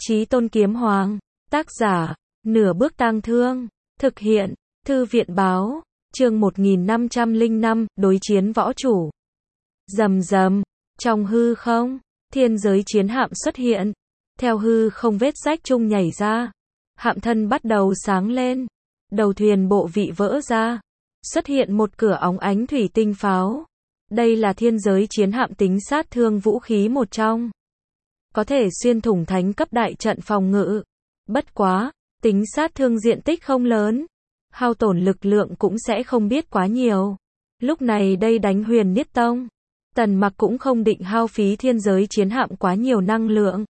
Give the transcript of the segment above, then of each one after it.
Chí Tôn Kiếm Hoàng, tác giả, Nửa Bước Tang Thương, thực hiện, Thư viện báo, chương 1505, đối chiến võ chủ. Rầm rầm, trong hư không, thiên giới chiến hạm xuất hiện, theo hư không vết rách chung nhảy ra, hạm thân bắt đầu sáng lên, đầu thuyền bộ vị vỡ ra, xuất hiện một cửa óng ánh thủy tinh pháo. Đây là thiên giới chiến hạm tính sát thương vũ khí một trong, có thể xuyên thủng thánh cấp đại trận phòng ngự. Bất quá, tính sát thương diện tích không lớn, hao tổn lực lượng cũng sẽ không biết quá nhiều. Lúc này đây đánh Huyền Niết Tông, Tần Mặc cũng không định hao phí thiên giới chiến hạm quá nhiều năng lượng.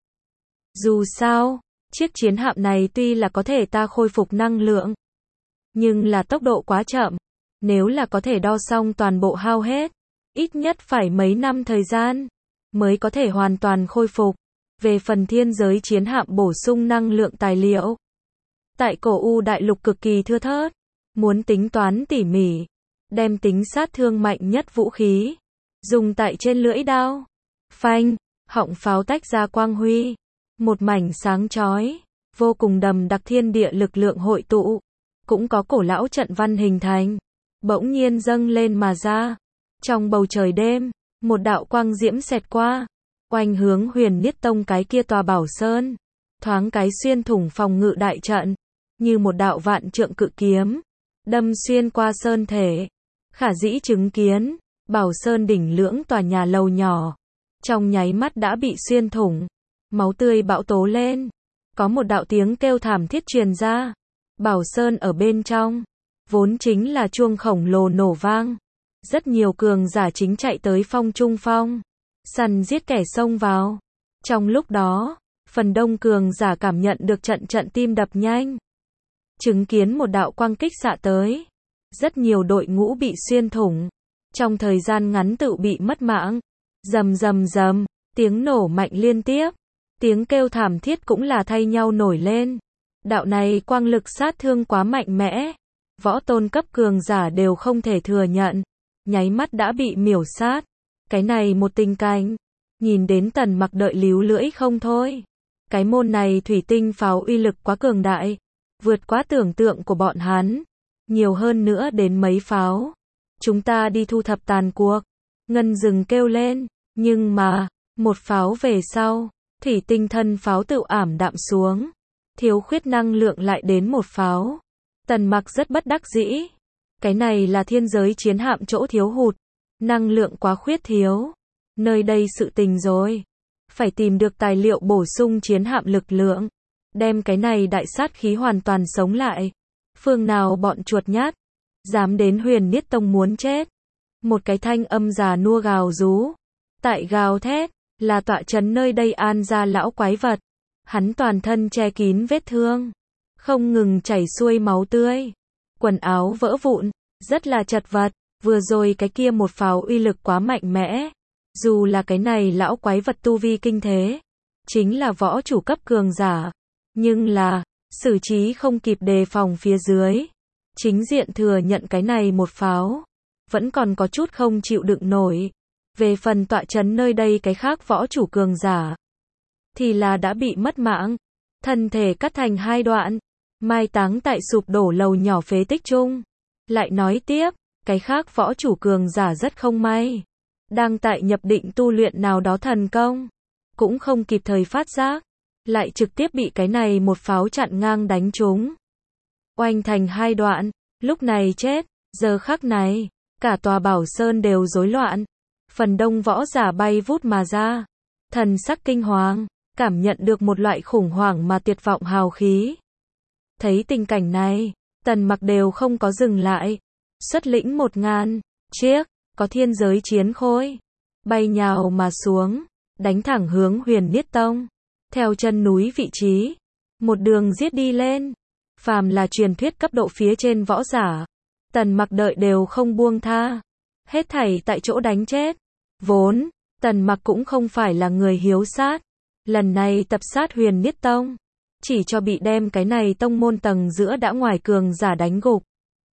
Dù sao, chiếc chiến hạm này tuy là có thể ta khôi phục năng lượng, nhưng là tốc độ quá chậm. Nếu là có thể đo xong toàn bộ hao hết, ít nhất phải mấy năm thời gian mới có thể hoàn toàn khôi phục. Về phần thiên giới chiến hạm bổ sung năng lượng tài liệu, tại Cổ U đại lục cực kỳ thưa thớt, muốn tính toán tỉ mỉ, đem tính sát thương mạnh nhất vũ khí dùng tại trên lưỡi đao. Phanh, họng pháo tách ra quang huy, một mảnh sáng chói, vô cùng đầm đặc thiên địa lực lượng hội tụ, cũng có cổ lão trận văn hình thành, bỗng nhiên dâng lên mà ra. Trong bầu trời đêm, một đạo quang diễm xẹt qua, oanh hướng Huyền Niết Tông cái kia tòa bảo sơn, thoáng cái xuyên thủng phòng ngự đại trận, như một đạo vạn trượng cự kiếm, đâm xuyên qua sơn thể. Khả dĩ chứng kiến, bảo sơn đỉnh lưỡng tòa nhà lầu nhỏ, trong nháy mắt đã bị xuyên thủng, máu tươi bão tố lên, có một đạo tiếng kêu thảm thiết truyền ra. Bảo sơn ở bên trong, vốn chính là chuông khổng lồ nổ vang, rất nhiều cường giả chính chạy tới phong trung phong, săn giết kẻ xông vào. Trong lúc đó, phần đông cường giả cảm nhận được trận trận tim đập nhanh, chứng kiến một đạo quang kích xạ tới, rất nhiều đội ngũ bị xuyên thủng, trong thời gian ngắn tự bị mất mạng. Rầm rầm rầm, tiếng nổ mạnh liên tiếp, tiếng kêu thảm thiết cũng là thay nhau nổi lên. Đạo này quang lực sát thương quá mạnh mẽ, võ tôn cấp cường giả đều không thể thừa nhận, nháy mắt đã bị miểu sát. Cái này một tình cảnh, nhìn đến Tần Mặc đợi líu lưỡi không thôi. Cái môn này thủy tinh pháo uy lực quá cường đại, vượt quá tưởng tượng của bọn hắn, nhiều hơn nữa đến mấy pháo. Chúng ta đi thu thập tàn cuộc, Ngân Dừng kêu lên, nhưng mà, một pháo về sau, thủy tinh thân pháo tự ảm đạm xuống, thiếu khuyết năng lượng lại đến một pháo. Tần Mặc rất bất đắc dĩ, cái này là thiên giới chiến hạm chỗ thiếu hụt, năng lượng quá khuyết thiếu. Nơi đây sự tình rồi, phải tìm được tài liệu bổ sung chiến hạm lực lượng, đem cái này đại sát khí hoàn toàn sống lại. Phương nào bọn chuột nhát, dám đến Huyền Niết Tông muốn chết. Một cái thanh âm già nua gào rú, tại gào thét, là tọa trấn nơi đây An gia lão quái vật. Hắn toàn thân che kín vết thương, không ngừng chảy xuôi máu tươi, quần áo vỡ vụn, rất là chật vật. Vừa rồi cái kia một pháo uy lực quá mạnh mẽ, dù là cái này lão quái vật tu vi kinh thế, chính là võ chủ cấp cường giả, nhưng là, xử trí không kịp đề phòng phía dưới, chính diện thừa nhận cái này một pháo, vẫn còn có chút không chịu đựng nổi. Về phần tọa trấn nơi đây cái khác võ chủ cường giả, thì là đã bị mất mạng, thân thể cắt thành hai đoạn, mai táng tại sụp đổ lầu nhỏ phế tích chung. Lại nói tiếp, cái khác võ chủ cường giả rất không may, đang tại nhập định tu luyện nào đó thần công, cũng không kịp thời phát giác, lại trực tiếp bị cái này một pháo chặn ngang đánh trúng, oanh thành hai đoạn. Lúc này chết. Giờ khắc này, cả tòa bảo sơn đều rối loạn, phần đông võ giả bay vút mà ra, thần sắc kinh hoàng, cảm nhận được một loại khủng hoảng mà tuyệt vọng hào khí. Thấy tình cảnh này, Tần Mặc đều không có dừng lại, xuất lĩnh 1000 chiếc có thiên giới chiến khôi, bay nhào mà xuống, đánh thẳng hướng Huyền Niết Tông. Theo chân núi vị trí, một đường giết đi lên. Phàm là truyền thuyết cấp độ phía trên võ giả, Tần Mặc đợi đều không buông tha, hết thảy tại chỗ đánh chết. Vốn, Tần Mặc cũng không phải là người hiếu sát, lần này tập sát Huyền Niết Tông, chỉ cho bị đem cái này tông môn tầng giữa đã ngoài cường giả đánh gục.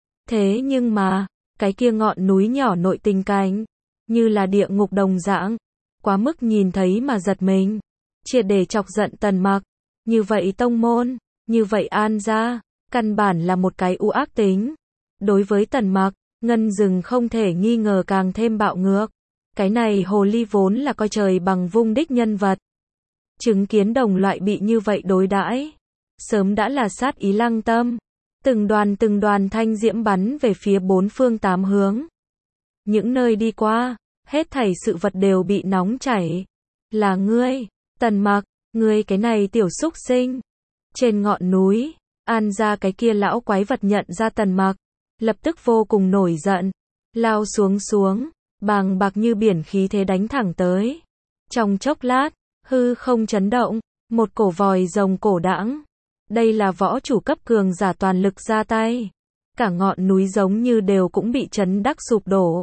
Thế nhưng mà, cái kia ngọn núi nhỏ nội tình cảnh, như là địa ngục đồng dạng, quá mức nhìn thấy mà giật mình, triệt để chọc giận Tần Mặc. như vậy tông môn, như vậy An gia, căn bản là một cái u ác tính. Đối với Tần Mặc, Ngân Dừng không thể nghi ngờ càng thêm bạo ngược. Cái này hồ ly vốn là coi trời bằng vung đích nhân vật. Chứng kiến đồng loại bị như vậy đối đãi, sớm đã là sát ý lăng tâm. Từng đoàn thanh diễm bắn về phía bốn phương tám hướng. Những nơi đi qua, hết thảy sự vật đều bị nóng chảy. Là ngươi, Tần Mặc, ngươi cái này tiểu xúc sinh. Trên ngọn núi, An gia cái kia lão quái vật nhận ra Tần Mặc, lập tức vô cùng nổi giận, lao xuống, bàng bạc như biển khí thế đánh thẳng tới. Trong chốc lát, hư không chấn động, một cổ vòi rồng cổ đãng. Đây là võ chủ cấp cường giả toàn lực ra tay. Cả ngọn núi giống như đều cũng bị chấn đắc sụp đổ.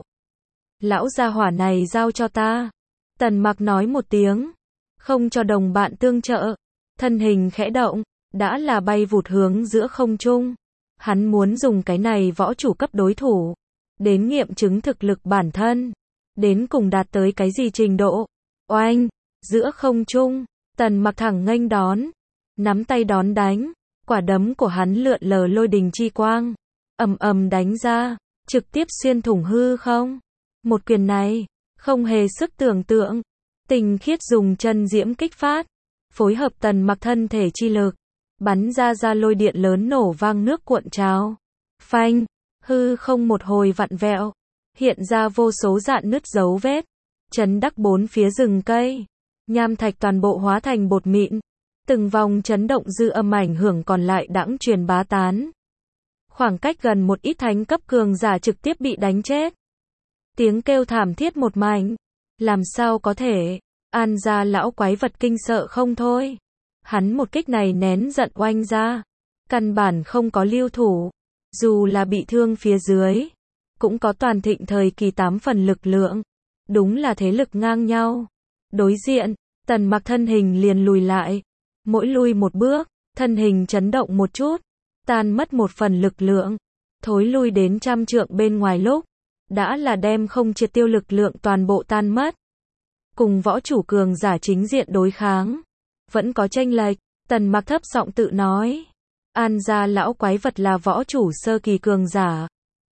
Lão gia hỏa này giao cho ta. Tần Mặc nói một tiếng, không cho đồng bạn tương trợ. Thân hình khẽ động, đã là bay vụt hướng giữa không trung. Hắn muốn dùng cái này võ chủ cấp đối thủ, đến nghiệm chứng thực lực bản thân. Đến cùng đạt tới cái gì trình độ. Oanh, giữa không trung, Tần Mặc thẳng nghênh đón. Nắm tay đón đánh, quả đấm của hắn lượn lờ lôi đình chi quang, ầm ầm đánh ra, trực tiếp xuyên thủng hư không. Một quyền này, không hề sức tưởng tượng, tinh khiết dùng chân diễm kích phát, phối hợp Tần Mặc thân thể chi lực, bắn ra lôi điện lớn nổ vang nước cuộn trào. Phanh, hư không một hồi vặn vẹo, hiện ra vô số rạn nứt dấu vết, chấn đắc bốn phía rừng cây, nham thạch toàn bộ hóa thành bột mịn. Từng vòng chấn động dư âm ảnh hưởng còn lại đãng truyền bá tán. Khoảng cách gần một ít thánh cấp cường giả trực tiếp bị đánh chết. Tiếng kêu thảm thiết một mảnh. Làm sao có thể? An gia lão quái vật kinh sợ không thôi. Hắn một kích này nén giận oanh ra. Căn bản không có lưu thủ. Dù là bị thương phía dưới, cũng có toàn thịnh thời kỳ 8 phần lực lượng. Đúng là thế lực ngang nhau. Đối diện, Tần Mặc thân hình liền lùi lại. Mỗi lui một bước, thân hình chấn động một chút, tan mất một phần lực lượng, thối lui đến 100 trượng bên ngoài lúc, đã là đem không triệt tiêu lực lượng toàn bộ tan mất. Cùng võ chủ cường giả chính diện đối kháng, vẫn có chênh lệch. Tần Mặc thấp giọng tự nói, An gia lão quái vật là võ chủ sơ kỳ cường giả,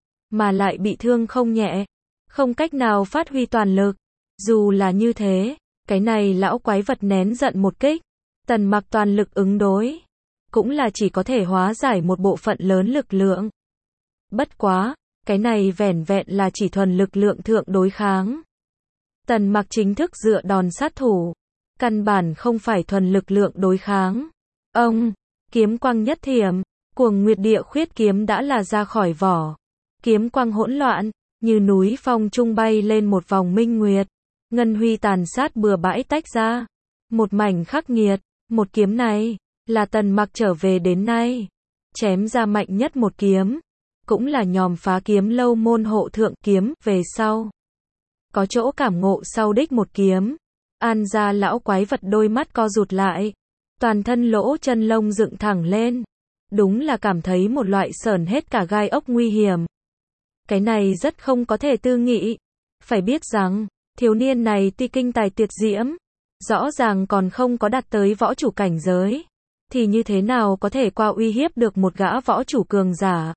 mà lại bị thương không nhẹ, không cách nào phát huy toàn lực. Dù là như thế, cái này lão quái vật nén giận một kích, Tần Mặc toàn lực ứng đối, cũng là chỉ có thể hóa giải một bộ phận lớn lực lượng. Bất quá, cái này vẻn vẹn là chỉ thuần lực lượng thượng đối kháng. Tần Mặc chính thức dựa đòn sát thủ, căn bản không phải thuần lực lượng đối kháng. Ông, kiếm quang nhất thiểm, Cuồng Nguyệt Địa Khuyết kiếm đã là ra khỏi vỏ. Kiếm quang hỗn loạn, như núi phong trung bay lên một vòng minh nguyệt, ngân huy tàn sát bừa bãi tách ra, một mảnh khắc nghiệt. Một kiếm này, là Tần Mặc trở về đến nay, chém ra mạnh nhất một kiếm, cũng là nhòm phá kiếm lâu môn hộ thượng kiếm về sau. Có chỗ cảm ngộ sau đích một kiếm, An gia lão quái vật đôi mắt co rụt lại, toàn thân lỗ chân lông dựng thẳng lên, đúng là cảm thấy một loại sởn hết cả gai ốc nguy hiểm. Cái này rất không có thể tư nghị, phải biết rằng, thiếu niên này tuy kinh tài tuyệt diễm, rõ ràng còn không có đạt tới võ chủ cảnh giới, thì như thế nào có thể qua uy hiếp được một gã võ chủ cường giả.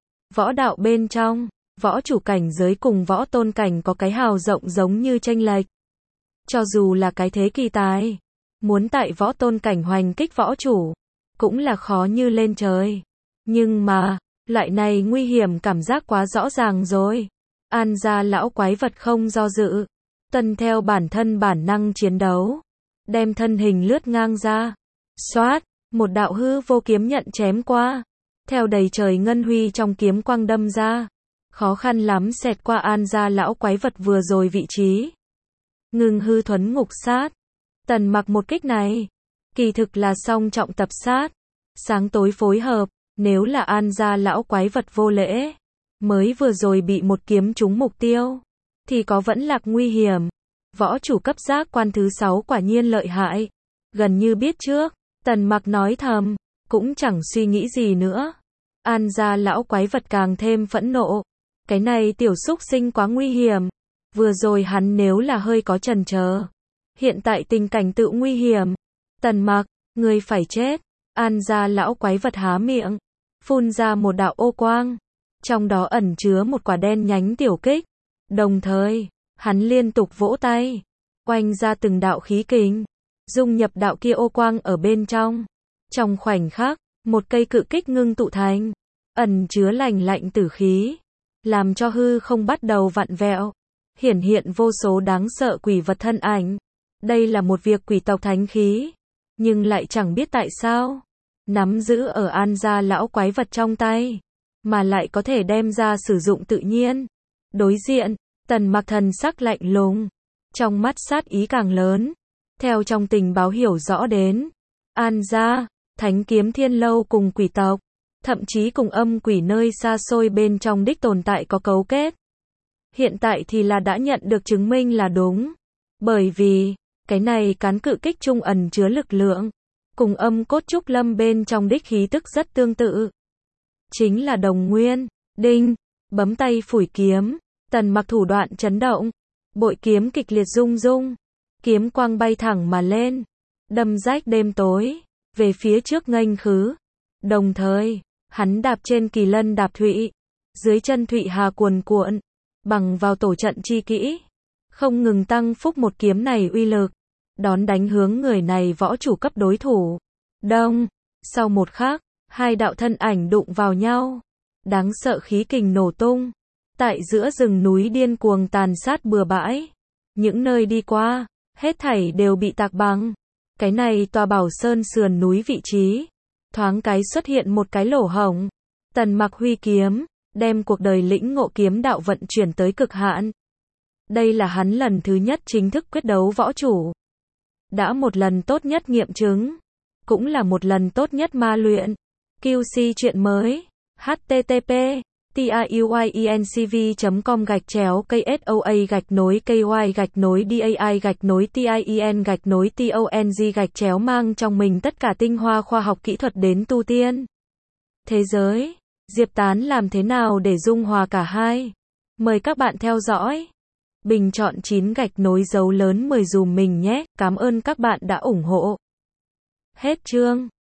Võ đạo bên trong, võ chủ cảnh giới cùng võ tôn cảnh có cái hào rộng giống như chênh lệch. Cho dù là cái thế kỳ tài, muốn tại võ tôn cảnh hoành kích võ chủ, cũng là khó như lên trời. Nhưng mà, loại này nguy hiểm cảm giác quá rõ ràng rồi. An gia lão quái vật không do dự, tuân theo bản thân bản năng chiến đấu, đem thân hình lướt ngang ra, xoát, một đạo hư vô kiếm nhận chém qua, theo đầy trời ngân huy trong kiếm quang đâm ra, khó khăn lắm xẹt qua An gia lão quái vật vừa rồi vị trí. Ngưng hư thuấn ngục sát, Tần Mặc một kích này, kỳ thực là song trọng tập sát, sáng tối phối hợp, nếu là An gia lão quái vật vô lễ, mới vừa rồi bị một kiếm trúng mục tiêu, thì có vẫn lạc nguy hiểm. Võ chủ cấp giác quan thứ 6 quả nhiên lợi hại. Gần như biết trước, Tần Mặc nói thầm, cũng chẳng suy nghĩ gì nữa. An gia lão quái vật càng thêm phẫn nộ. Cái này tiểu xúc sinh quá nguy hiểm. Vừa rồi hắn nếu là hơi có chần chờ, hiện tại tình cảnh tự nguy hiểm. Tần Mặc, Ngươi phải chết. An gia lão quái vật há miệng, phun ra một đạo ô quang, trong đó ẩn chứa một quả đen nhánh tiểu kích. Đồng thời, hắn liên tục vỗ tay, oanh ra từng đạo khí kình, dung nhập đạo kia ô quang ở bên trong. Trong khoảnh khắc, một cây cự kích ngưng tụ thành, ẩn chứa lành lạnh tử khí, làm cho hư không bắt đầu vặn vẹo, hiển hiện vô số đáng sợ quỷ vật thân ảnh. Đây là một việc quỷ tộc thánh khí, nhưng lại chẳng biết tại sao, nắm giữ ở An gia lão quái vật trong tay, mà lại có thể đem ra sử dụng tự nhiên. Đối diện, Tần Mặc thần sắc lạnh lùng, trong mắt sát ý càng lớn. Theo trong tình báo hiểu rõ đến, An gia, Thánh Kiếm Thiên Lâu cùng quỷ tộc, thậm chí cùng âm quỷ nơi xa xôi bên trong đích tồn tại có cấu kết. Hiện tại thì là đã nhận được chứng minh là đúng. Bởi vì, cái này cán cự kích trung ẩn chứa lực lượng, cùng âm cốt trúc lâm bên trong đích khí tức rất tương tự. Chính là đồng nguyên. Đinh, bấm tay phủi kiếm, Tần Mặc thủ đoạn chấn động, bội kiếm kịch liệt rung rung, kiếm quang bay thẳng mà lên, đâm rách đêm tối, về phía trước nghênh khứ. Đồng thời, hắn đạp trên kỳ lân đạp thụy, dưới chân thụy hà cuồn cuộn, bằng vào tổ trận chi kỹ, không ngừng tăng phúc một kiếm này uy lực, đón đánh hướng người này võ chủ cấp đối thủ. Đông, sau một khắc, hai đạo thân ảnh đụng vào nhau, đáng sợ khí kình nổ tung, tại giữa rừng núi điên cuồng tàn sát bừa bãi. Những nơi đi qua, hết thảy đều bị tạc bằng. Cái này tòa Bảo Sơn sườn núi vị trí, thoáng cái xuất hiện một cái lỗ hổng. Tần Mặc huy kiếm, đem cuộc đời lĩnh ngộ kiếm đạo vận chuyển tới cực hạn. Đây là hắn lần thứ nhất chính thức quyết đấu võ chủ. Đã một lần tốt nhất nghiệm chứng, cũng là một lần tốt nhất ma luyện. QC chuyện mới. http://tiyuincv.com/KSOA-DAI-TIEN-TONG mang trong mình tất cả tinh hoa khoa học kỹ thuật đến tu tiên thế giới. Diệp Tán làm thế nào để dung hòa cả hai? Mời các bạn theo dõi. Bình chọn 9 gạch nối dấu lớn 10 dùm mình nhé. Cảm ơn các bạn đã ủng hộ. Hết chương.